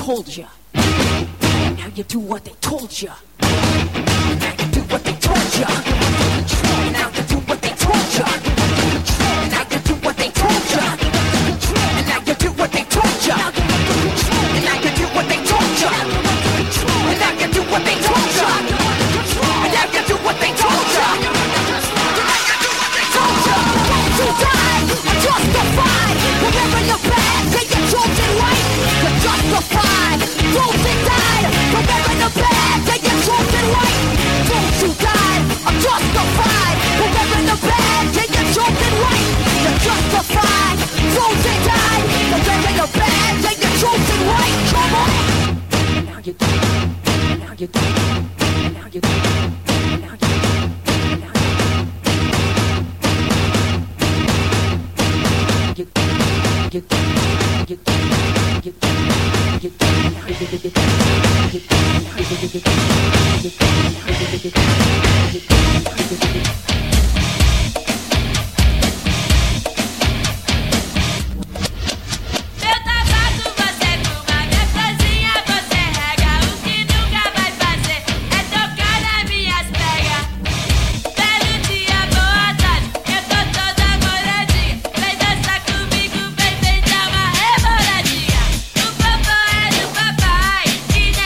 told you. Now you do what they told you. Now you do what they told you. Now you do what they told you. Now you do what they told you. And now you do what they told you. And now you do what they told you. And now you do what they told you. And now you do what they told you. Won't you die? Justified. Remember your bad, say you're chosen right. You're justified. Won't you die? Remember the bad, say you're chosen right. Don't you die? I'm justified. Remember the bad, say you're chosen right. You're justified. Don't you die? Remember the bad, say you're chosen right. Come on. Now you do. Now you do. Now you do. Now you do.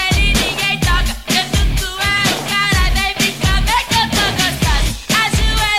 Ajoelha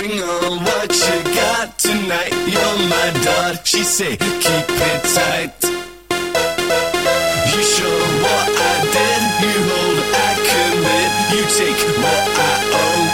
Bring on what you got tonight. You're my daughter, she say, keep it tight. You show what I did, you hold, I commit. You take what I owe.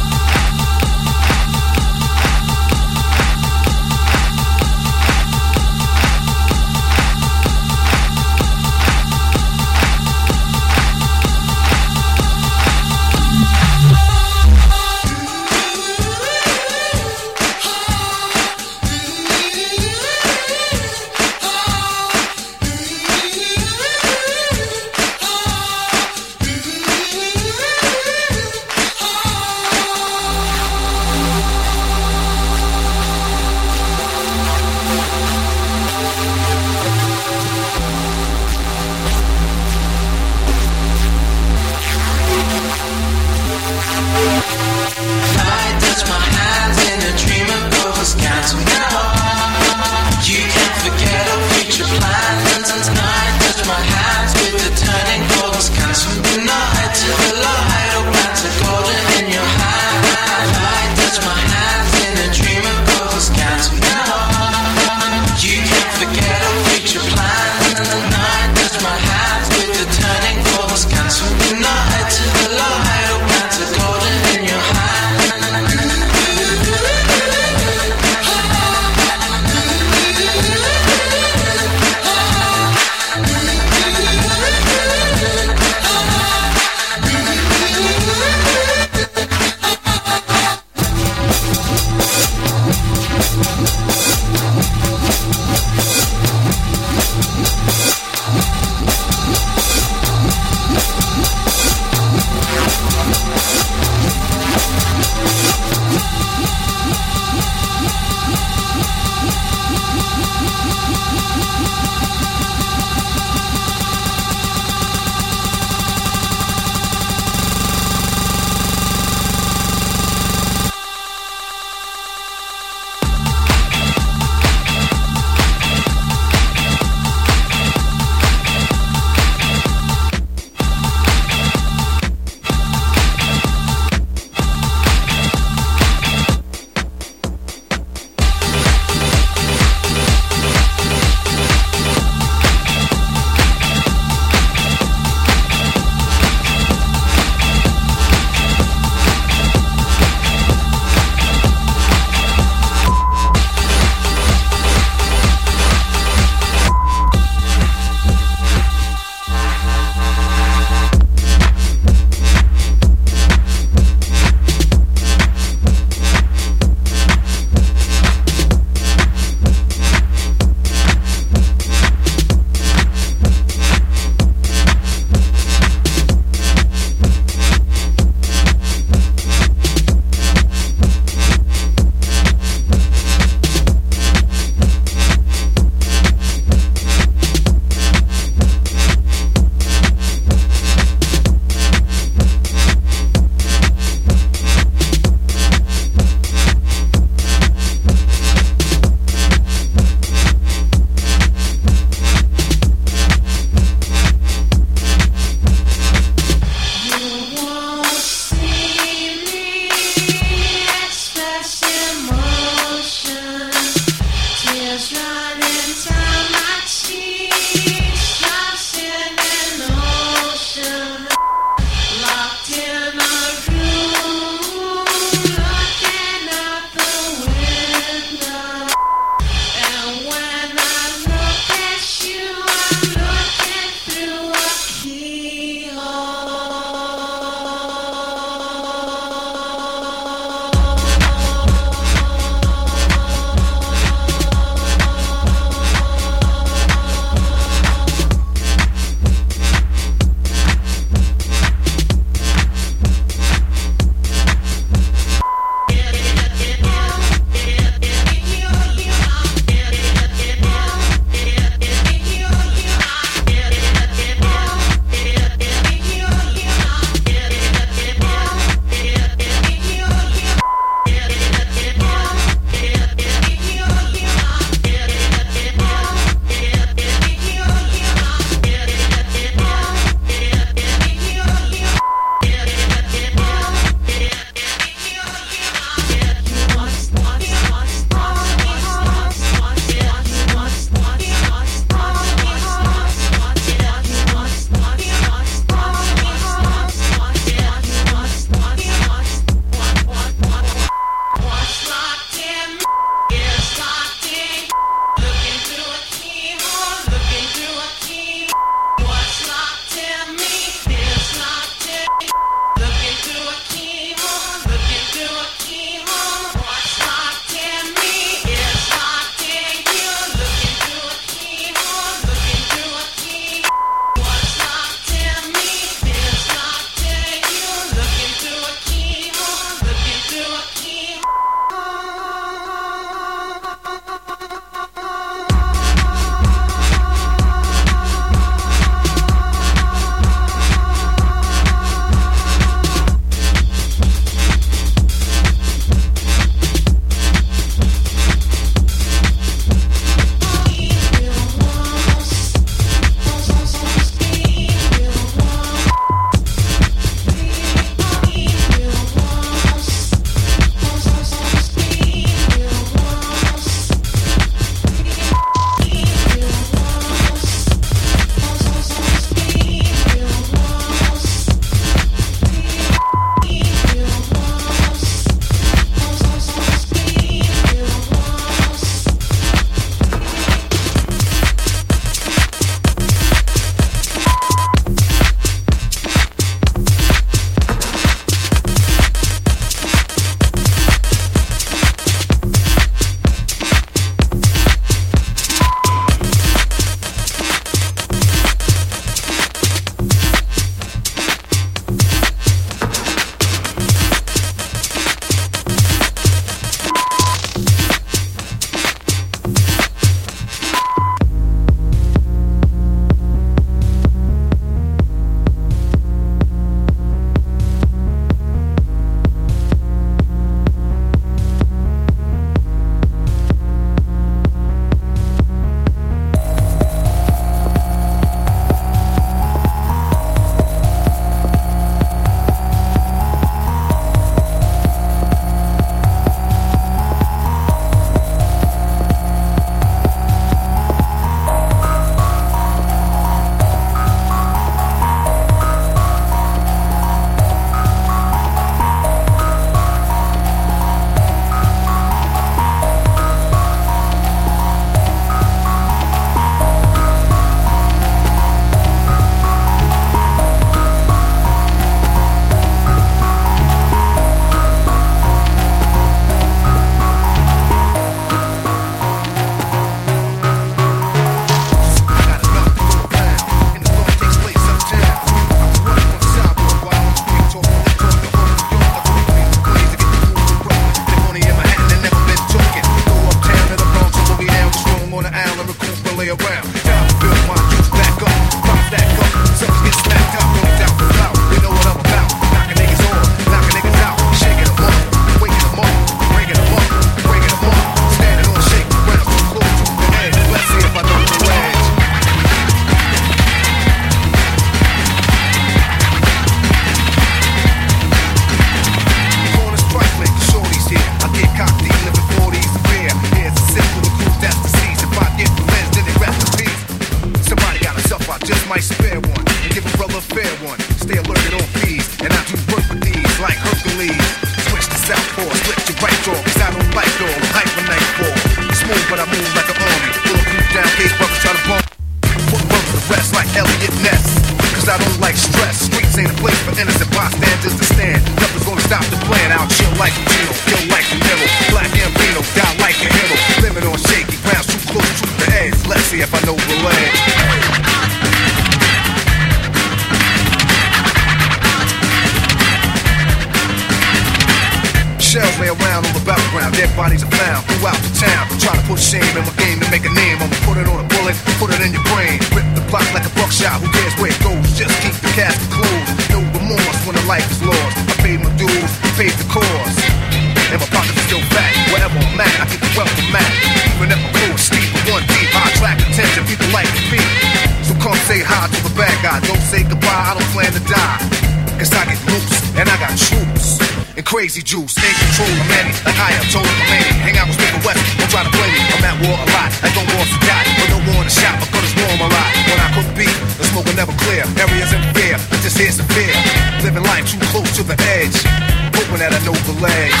around, throughout the town. Try to put shame in my game to make a name. I'ma put it on a bullet, put it in your brain. Rip the block like a buckshot, who cares where it goes? Just keep the casket closed. No remorse when the life is lost. I paid my dues, paid the cost. And my pockets are still fat. Wherever I'm at, I keep the wealth I'm at. Even if my crew is steep, but one deep, I attract attention, people like to be. So come say hi to the bad guy. Don't say goodbye, I don't plan to die. Cause I get loose, and I got troops. And crazy juice, in control of many. Like I am told of many. Hang out with Smith West, don't try to play me. I'm at war a lot, I don't want to die. But no war in the shop, because it's warm a lot. When I cook beef, the smoke will never clear. Areas in fear, I just hear some fear. Living life too close to the edge. Hoping that I know the ledge.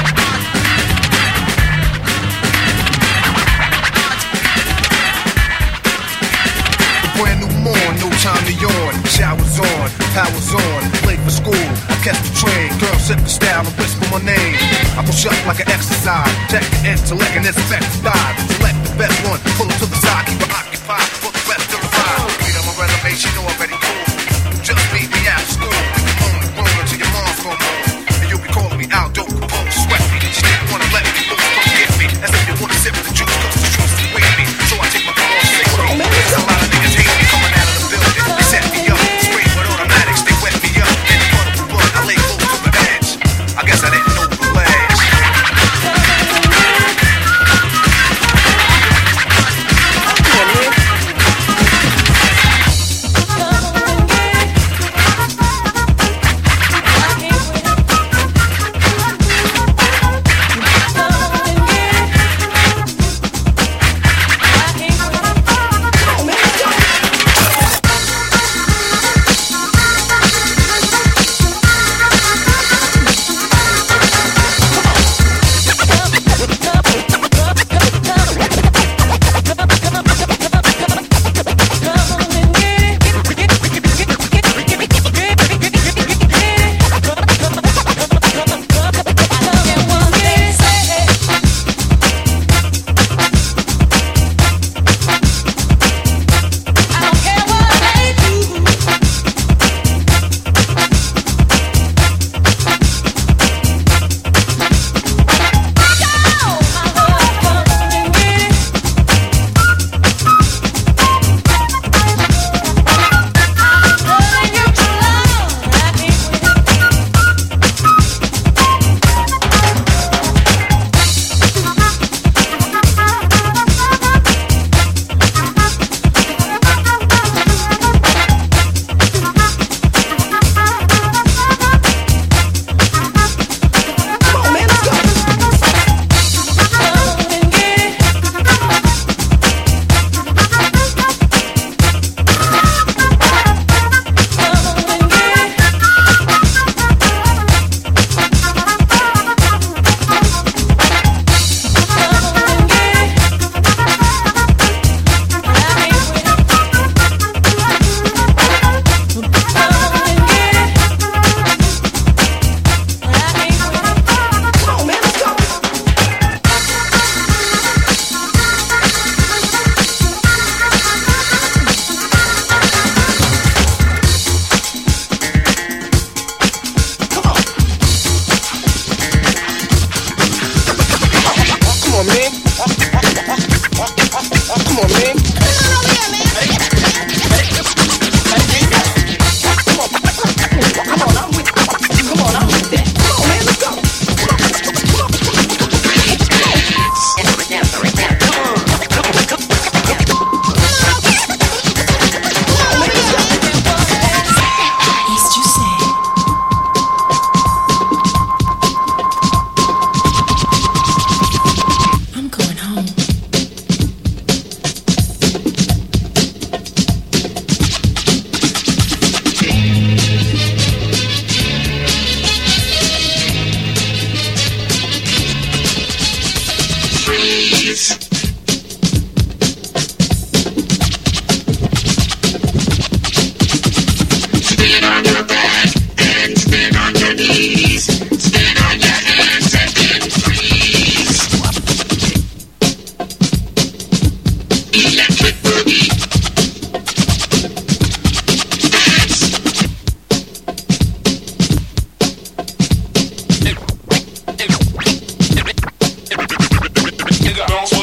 Brand new morn, no time to yawn. Showers on, powers on. Late for school, I catch the train. Girl sip the style and whisper my name. I push up like an exercise. Check the intellect and inspect the dive. Select the best one, pull it to the side. Keep it occupied, put the rest to the ride. Read on my resume, she know already cool. Just meet me after school. We can moan and groan until your mom's gone home. And you'll be calling me out, don't compose, sweat me. She didn't wanna let me loose, come get me. As if you wanna sip the juice, cause the truth is with me. So I take my car off safely. There's a lot of niggas hate me coming out of the building. They set me up, straight with automatics, they wet me up. And in front of the blood, I lay close to the edge. I guess I didn't know the ledge.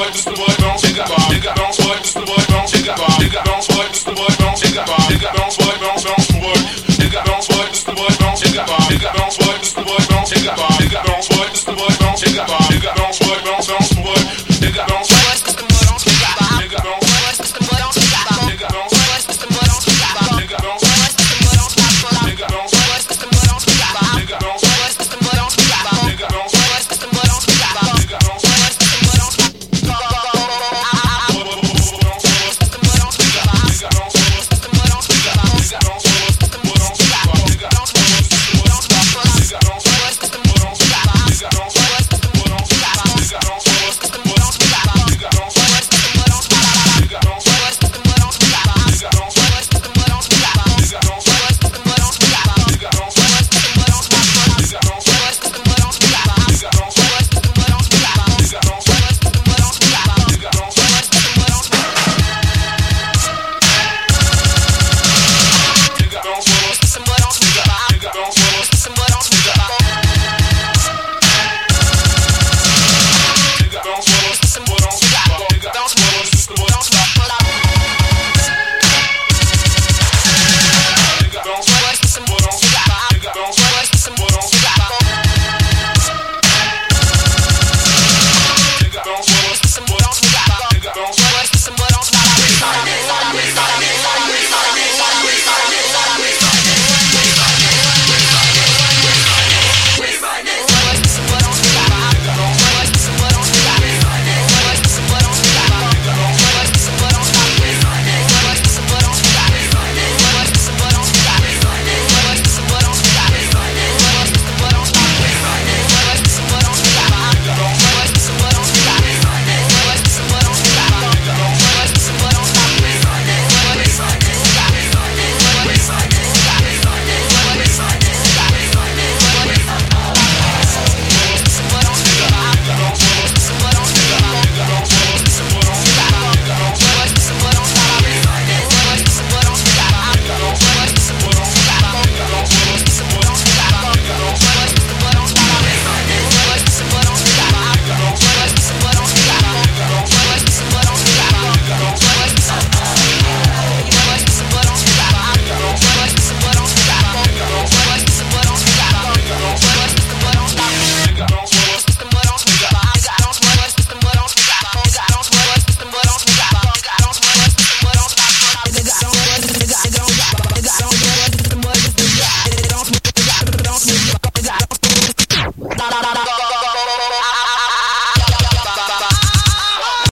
just the one.